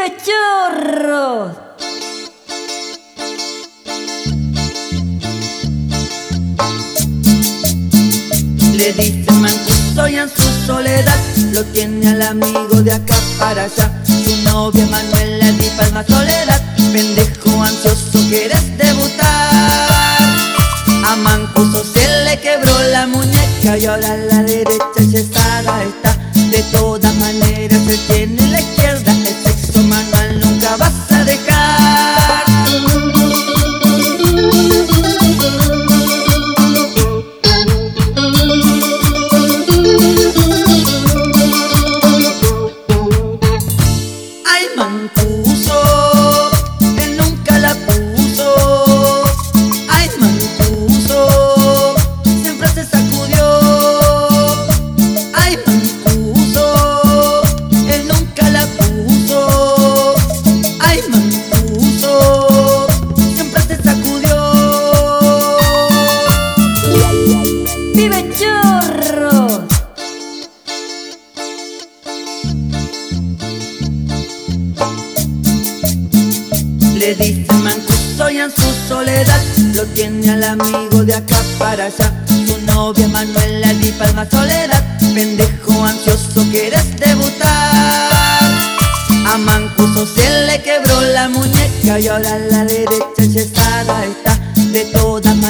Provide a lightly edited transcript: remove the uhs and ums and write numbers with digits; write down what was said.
Vive Chorros. Le dice mancuso y en su soledad lo tiene al amigo de acá para allá. Su novia Manuela di Palma Soledad, pendejo ansioso, quieres debutar. A Mancuso se le quebró la muñeca y ahora a la derecha yesada está. De todas maneras él tiene la izquierda, el sexo manual nunca vas a dejar. Ay, Mancuso, él nunca la puso. Ay, Mancuso, siempre se sacudió. Ay, Mancuso, él nunca la puso. Ay, Mancuso, siempre se sacudió. Vive Chorros. Le dice Mancuso y en su soledad lo tiene al amigo de acá para allá. Su novia Manuela di Palma Soledad, pendejo ansioso, quieres debutar. A Mancuso se le quebró la muñeca y ahora a la derecha yesada está. De todas